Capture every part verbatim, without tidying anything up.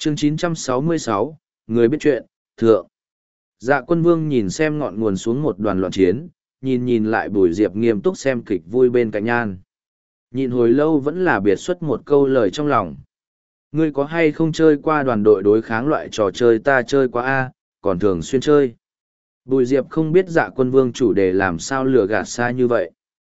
Chương chín trăm sáu mươi sáu, người biết chuyện, thượng. Dạ quân vương nhìn xem ngọn nguồn xuống một đoàn loạn chiến, nhìn nhìn lại Bùi Diệp nghiêm túc xem kịch vui bên cạnh nhan. Nhìn hồi lâu vẫn là biệt xuất một câu lời trong lòng. Ngươi có hay không chơi qua đoàn đội đối kháng loại trò chơi ta chơi qua a, còn thường xuyên chơi. Bùi Diệp không biết dạ quân vương chủ đề làm sao lừa gạt xa như vậy.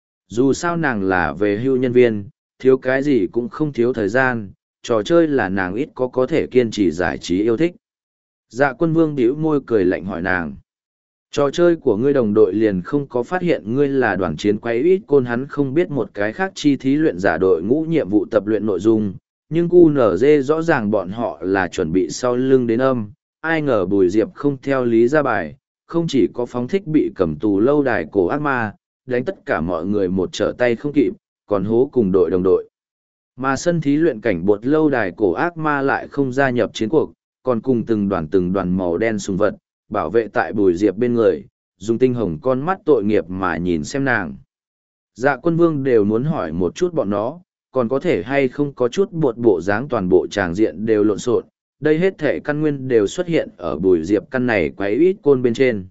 Dù sao nàng là về hưu nhân viên, thiếu cái gì cũng không thiếu thời gian, trò chơi là nàng ít có có thể kiên trì giải trí yêu thích. Dạ quân vương bĩu môi cười lạnh hỏi nàng. Trò chơi của ngươi đồng đội liền không có phát hiện ngươi là đoàn chiến quay ít côn, hắn không biết một cái khác chi thí luyện giả đội ngũ nhiệm vụ tập luyện nội dung, nhưng cu nở dê rõ ràng bọn họ là chuẩn bị sau lưng đến âm, ai ngờ Bùi Diệp không theo lý ra bài, không chỉ có phóng thích bị cầm tù lâu đài cổ ác ma, đánh tất cả mọi người một trở tay không kịp, còn hố cùng đội đồng đội. Mà sân thí luyện cảnh bột lâu đài cổ ác ma lại không gia nhập chiến cuộc, còn cùng từng đoàn từng đoàn màu đen sùng vật, bảo vệ tại Bùi Diệp bên người, dùng tinh hồng con mắt tội nghiệp mà nhìn xem nàng. Dạ quân vương đều muốn hỏi một chút bọn nó, còn có thể hay không có chút bột bộ dáng toàn bộ tràng diện đều lộn xộn, đây hết thể căn nguyên đều xuất hiện ở Bùi Diệp căn này quấy ít côn bên trên.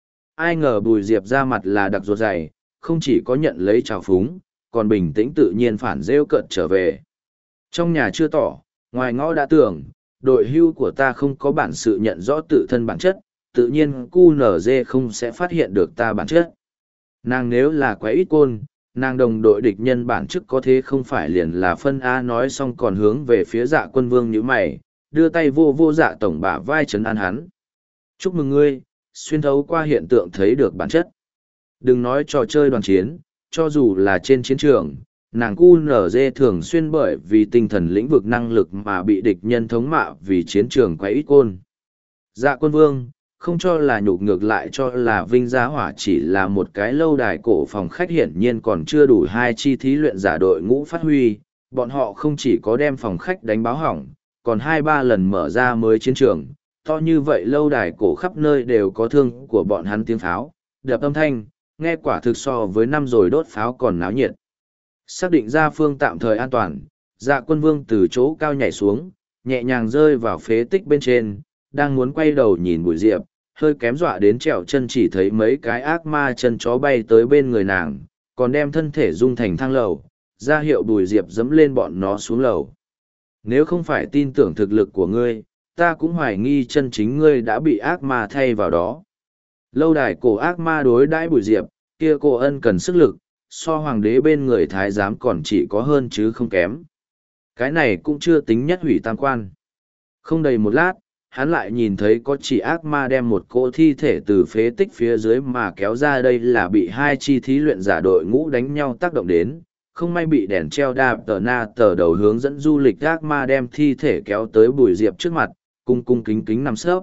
Ai ngờ Bùi Diệp ra mặt là đặc ruột dày, không chỉ có nhận lấy trào phúng, còn bình tĩnh tự nhiên phản rêu cợt trở về. Trong nhà chưa tỏ, ngoài ngõ đã tưởng, đội hưu của ta không có bản sự nhận rõ tự thân bản chất, tự nhiên cu nở dê không sẽ phát hiện được ta bản chất. Nàng nếu là quái ít côn, nàng đồng đội địch nhân bản chức có thế không phải liền là phân A, nói xong còn hướng về phía dạ quân vương như mày, đưa tay vô vô dạ tổng bả vai trấn an hắn. Chúc mừng ngươi, xuyên thấu qua hiện tượng thấy được bản chất. Đừng nói trò chơi đoàn chiến, cho dù là trên chiến trường, nàng cu nở dê thường xuyên bởi vì tinh thần lĩnh vực năng lực mà bị địch nhân thống mạ vì chiến trường quái ít côn. Dạ quân vương, không cho là nhục ngược lại cho là vinh giá hỏa chỉ là một cái lâu đài cổ phòng khách, hiển nhiên còn chưa đủ hai chi thí luyện giả đội ngũ phát huy, bọn họ không chỉ có đem phòng khách đánh báo hỏng, còn hai ba lần mở ra mới chiến trường, to như vậy lâu đài cổ khắp nơi đều có thương của bọn hắn tiếng pháo, đập âm thanh, nghe quả thực so với năm rồi đốt pháo còn náo nhiệt. Xác định ra phương tạm thời an toàn, dạ quân vương từ chỗ cao nhảy xuống, nhẹ nhàng rơi vào phế tích bên trên, đang muốn quay đầu nhìn Bùi Diệp, hơi kém dọa đến trèo chân, chỉ thấy mấy cái ác ma chân chó bay tới bên người nàng, còn đem thân thể rung thành thang lầu, ra hiệu Bùi Diệp dẫm lên bọn nó xuống lầu. Nếu không phải tin tưởng thực lực của ngươi, ta cũng hoài nghi chân chính ngươi đã bị ác ma thay vào đó. Lâu đài cổ ác ma đối đãi Bùi Diệp, kia cô ân cần sức lực, so hoàng đế bên người thái giám còn chỉ có hơn chứ không kém. Cái này cũng chưa tính nhất hủy tam quan. Không đầy một lát, hắn lại nhìn thấy có chỉ ác ma đem một cỗ thi thể từ phế tích phía dưới mà kéo ra, đây là bị hai chi thí luyện giả đội ngũ đánh nhau tác động đến, không may bị đèn treo đạp tờ na tờ đầu hướng dẫn du lịch ác ma đem thi thể kéo tới Bùi Diệp trước mặt, cung cung kính kính nằm sấp.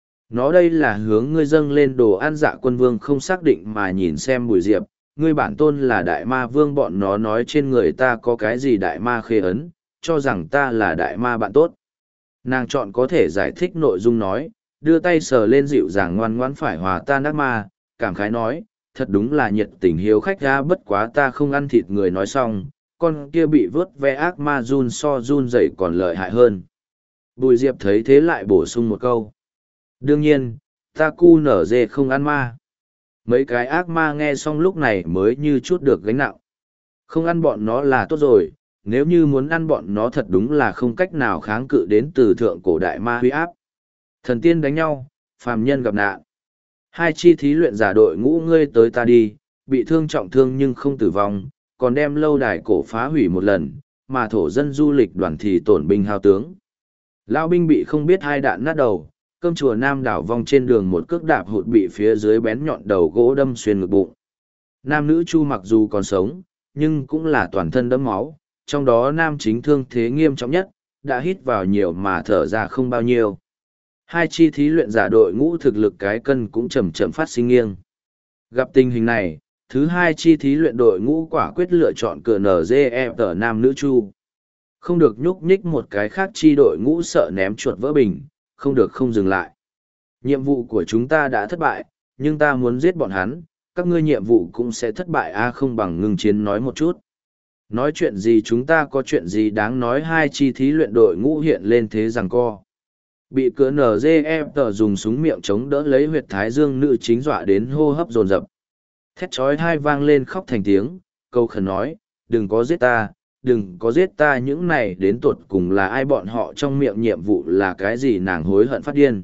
Nó đây là hướng ngươi dâng lên đồ ăn. Dạ quân vương không xác định mà nhìn xem Bùi Diệp, ngươi bản tôn là đại ma vương, bọn nó nói trên người ta có cái gì đại ma khê ấn, cho rằng ta là đại ma bạn tốt. Nàng chọn có thể giải thích nội dung nói, đưa tay sờ lên dịu dàng ngoan ngoãn phải hòa tan ác ma, cảm khái nói, thật đúng là nhiệt tình hiếu khách ra, bất quá ta không ăn thịt người. Nói xong, con kia bị vớt ve ác ma run so run dậy còn lợi hại hơn. Bùi Diệp thấy thế lại bổ sung một câu. Đương nhiên, ta cu nở dê không ăn ma. Mấy cái ác ma nghe xong lúc này mới như chút được gánh nặng. Không ăn bọn nó là tốt rồi, nếu như muốn ăn bọn nó thật đúng là không cách nào kháng cự đến từ thượng cổ đại ma huy áp. Thần tiên đánh nhau, phàm nhân gặp nạn. Hai chi thí luyện giả đội ngũ ngươi tới ta đi, bị thương trọng thương nhưng không tử vong, còn đem lâu đài cổ phá hủy một lần, mà thổ dân du lịch đoàn thì tổn binh hao tướng. Lão binh bị không biết hai đạn nát đầu, cơm chùa Nam đảo vong trên đường một cước đạp hụt bị phía dưới bén nhọn đầu gỗ đâm xuyên ngực bụng. Nam nữ chu mặc dù còn sống, nhưng cũng là toàn thân đẫm máu, trong đó nam chính thương thế nghiêm trọng nhất, đã hít vào nhiều mà thở ra không bao nhiêu. Hai chi thí luyện giả đội ngũ thực lực cái cân cũng chậm chậm phát sinh nghiêng. Gặp tình hình này, thứ hai chi thí luyện đội ngũ quả quyết lựa chọn cửa en giê e tờ nam nữ chu. Không được nhúc nhích một cái khác chi đội ngũ sợ ném chuột vỡ bình, không được không dừng lại. Nhiệm vụ của chúng ta đã thất bại, nhưng ta muốn giết bọn hắn, các ngươi nhiệm vụ cũng sẽ thất bại a, không bằng ngừng chiến nói một chút. Nói chuyện gì chúng ta có chuyện gì đáng nói. Hai chi thí luyện đội ngũ hiện lên thế giằng co. Bị cửa nờ dê ép tờ dùng súng miệng chống đỡ lấy huyệt thái dương nữ chính dọa đến hô hấp dồn dập. Thét chói tai vang lên khóc thành tiếng, câu khẩn nói, đừng có giết ta, đừng có giết ta, những này đến tột cùng là ai, bọn họ trong miệng nhiệm vụ là cái gì, nàng hối hận phát điên.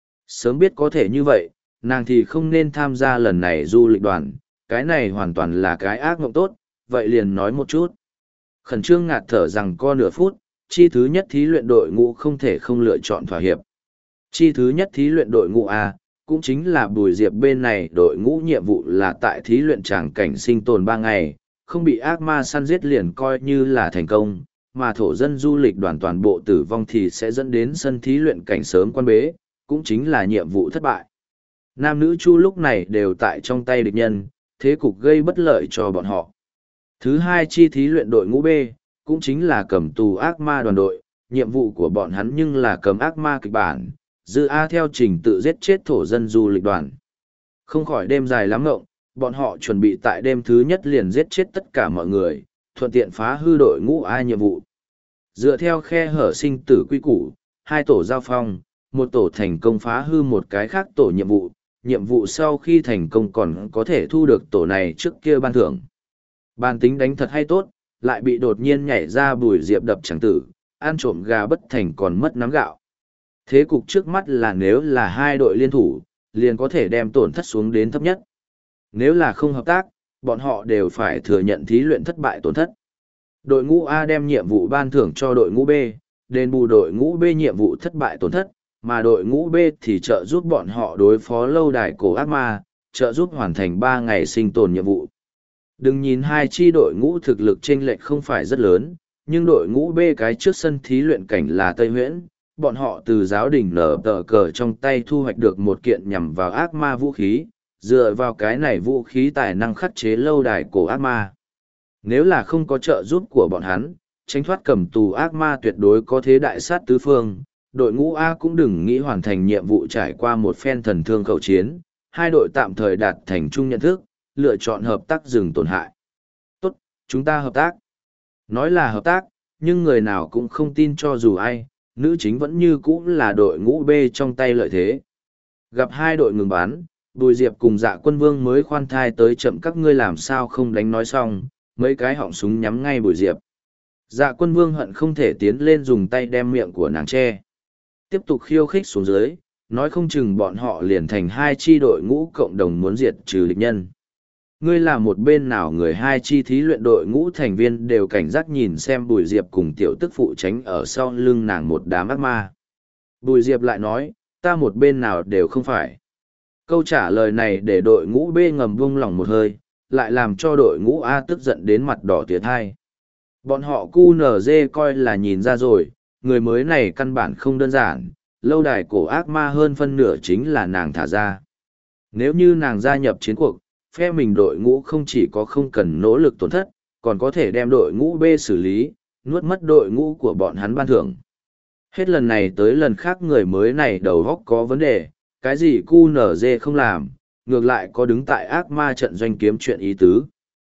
Sớm biết có thể như vậy, nàng thì không nên tham gia lần này du lịch đoàn, cái này hoàn toàn là cái ác mộng tốt, vậy liền nói một chút. Khẩn trương ngạt thở rằng co nửa phút, chi thứ nhất thí luyện đội ngũ không thể không lựa chọn thỏa hiệp. Chi thứ nhất thí luyện đội ngũ A, cũng chính là Bùi Diệp bên này đội ngũ nhiệm vụ là tại thí luyện tràng cảnh sinh tồn ba ngày, không bị ác ma săn giết liền coi như là thành công, mà thổ dân du lịch đoàn toàn bộ tử vong thì sẽ dẫn đến sân thí luyện cảnh sớm quan bế, cũng chính là nhiệm vụ thất bại. Nam nữ chu lúc này đều tại trong tay địch nhân, thế cục gây bất lợi cho bọn họ. Thứ hai chi thí luyện đội ngũ B, cũng chính là cầm tù ác ma đoàn đội, nhiệm vụ của bọn hắn nhưng là cầm ác ma kịch bản, dư A theo trình tự giết chết thổ dân du lịch đoàn. Không khỏi đêm dài lắm ngộng, bọn họ chuẩn bị tại đêm thứ nhất liền giết chết tất cả mọi người, thuận tiện phá hư đội ngũ A nhiệm vụ. Dựa theo khe hở sinh tử quy củ, hai tổ giao phong, một tổ thành công phá hư một cái khác tổ nhiệm vụ, nhiệm vụ sau khi thành công còn có thể thu được tổ này trước kia ban thưởng. Bàn tính đánh thật hay tốt, lại bị đột nhiên nhảy ra Bùi Diệp đập chẳng tử, ăn trộm gà bất thành còn mất nắm gạo. Thế cục trước mắt là nếu là hai đội liên thủ, liền có thể đem tổn thất xuống đến thấp nhất. Nếu là không hợp tác, bọn họ đều phải thừa nhận thí luyện thất bại tổn thất. Đội ngũ A đem nhiệm vụ ban thưởng cho đội ngũ B, đền bù đội ngũ B nhiệm vụ thất bại tổn thất, mà đội ngũ B thì trợ giúp bọn họ đối phó lâu đài cổ ác ma, trợ giúp hoàn thành ba ngày sinh tồn nhiệm vụ. Đừng nhìn hai chi đội ngũ thực lực chênh lệch không phải rất lớn, nhưng đội ngũ B cái trước sân thí luyện cảnh là Tây Huyễn, bọn họ từ giáo đình nở tờ cờ trong tay thu hoạch được một kiện nhằm vào ác ma vũ khí, dựa vào cái này vũ khí tài năng khắc chế lâu đài cổ ác ma. Nếu là không có trợ giúp của bọn hắn, tránh thoát cầm tù ác ma tuyệt đối có thế đại sát tứ phương, đội ngũ A cũng đừng nghĩ hoàn thành nhiệm vụ trải qua một phen thần thương khẩu chiến, hai đội tạm thời đạt thành chung nhận thức, lựa chọn hợp tác dừng tổn hại. Tốt, chúng ta hợp tác. Nói là hợp tác, nhưng người nào cũng không tin cho dù ai, nữ chính vẫn như cũ là đội ngũ B trong tay lợi thế. Gặp hai đội ngừng bắn, Bùi Diệp cùng Dạ Quân Vương mới khoan thai tới chậm, các ngươi làm sao không đánh nói xong, mấy cái họng súng nhắm ngay Bùi Diệp. Dạ Quân Vương hận không thể tiến lên dùng tay đem miệng của nàng che. Tiếp tục khiêu khích xuống dưới, nói không chừng bọn họ liền thành hai chi đội ngũ cộng đồng muốn diệt trừ địch nhân. Ngươi là một bên nào người, hai chi thí luyện đội ngũ thành viên đều cảnh giác nhìn xem Bùi Diệp cùng tiểu tức phụ tránh ở sau lưng nàng một đám ác ma. Bùi Diệp lại nói, ta một bên nào đều không phải. Câu trả lời này để đội ngũ B ngầm buông lỏng một hơi, lại làm cho đội ngũ A tức giận đến mặt đỏ tiệt hai. Bọn họ cu nở dê coi là nhìn ra rồi, người mới này căn bản không đơn giản, lâu đài cổ ác ma hơn phân nửa chính là nàng thả ra. Nếu như nàng gia nhập chiến cuộc, phe mình đội ngũ không chỉ có không cần nỗ lực tổn thất, còn có thể đem đội ngũ B xử lý, nuốt mất đội ngũ của bọn hắn ban thưởng. Hết lần này tới lần khác người mới này đầu góc có vấn đề, cái gì cu nở dê không làm, ngược lại có đứng tại ác ma trận doanh kiếm chuyện ý tứ.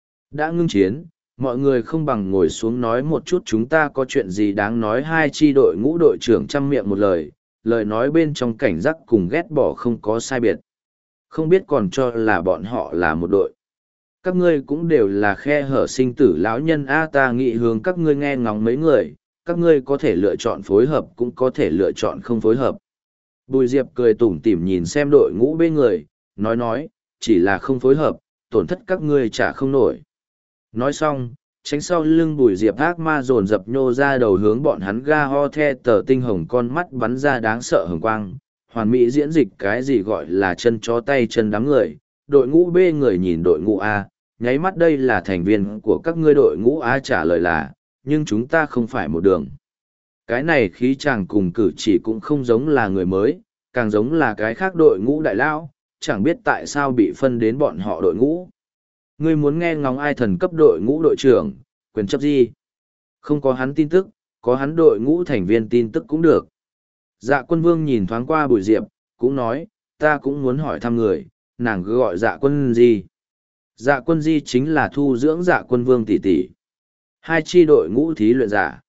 Đã ngưng chiến, mọi người không bằng ngồi xuống nói một chút chúng ta có chuyện gì đáng nói. Hai chi đội ngũ đội trưởng chăm miệng một lời, lời nói bên trong cảnh giác cùng ghét bỏ không có sai biệt. Không biết còn cho là bọn họ là một đội. Các ngươi cũng đều là khe hở sinh tử lão nhân a, ta nghị hướng các ngươi nghe ngóng mấy người, các ngươi có thể lựa chọn phối hợp cũng có thể lựa chọn không phối hợp. Bùi Diệp cười tủm tỉm nhìn xem đội ngũ bên người, nói nói, chỉ là không phối hợp, tổn thất các ngươi trả không nổi. Nói xong, tránh sau lưng Bùi Diệp ác ma dồn dập nhô ra đầu hướng bọn hắn ga ho the tờ tinh hồng con mắt bắn ra đáng sợ hồng quang. Hoàn mỹ diễn dịch cái gì gọi là chân chó tay chân đám người, đội ngũ B người nhìn đội ngũ A, nháy mắt đây là thành viên của các ngươi. Đội ngũ A trả lời là, nhưng chúng ta không phải một đường. Cái này khí chàng cùng cử chỉ cũng không giống là người mới, càng giống là cái khác đội ngũ đại lao, chẳng biết tại sao bị phân đến bọn họ đội ngũ. Ngươi muốn nghe ngóng ai thần cấp đội ngũ đội trưởng, quyền chấp gì? Không có hắn tin tức, có hắn đội ngũ thành viên tin tức cũng được. Dạ Quân Vương nhìn thoáng qua Bùi Diệp, cũng nói, ta cũng muốn hỏi thăm người, nàng cứ gọi Dạ Quân Di. Dạ Quân Di chính là thu dưỡng Dạ Quân Vương tỷ tỷ. Hai chi đội ngũ thí luyện giả.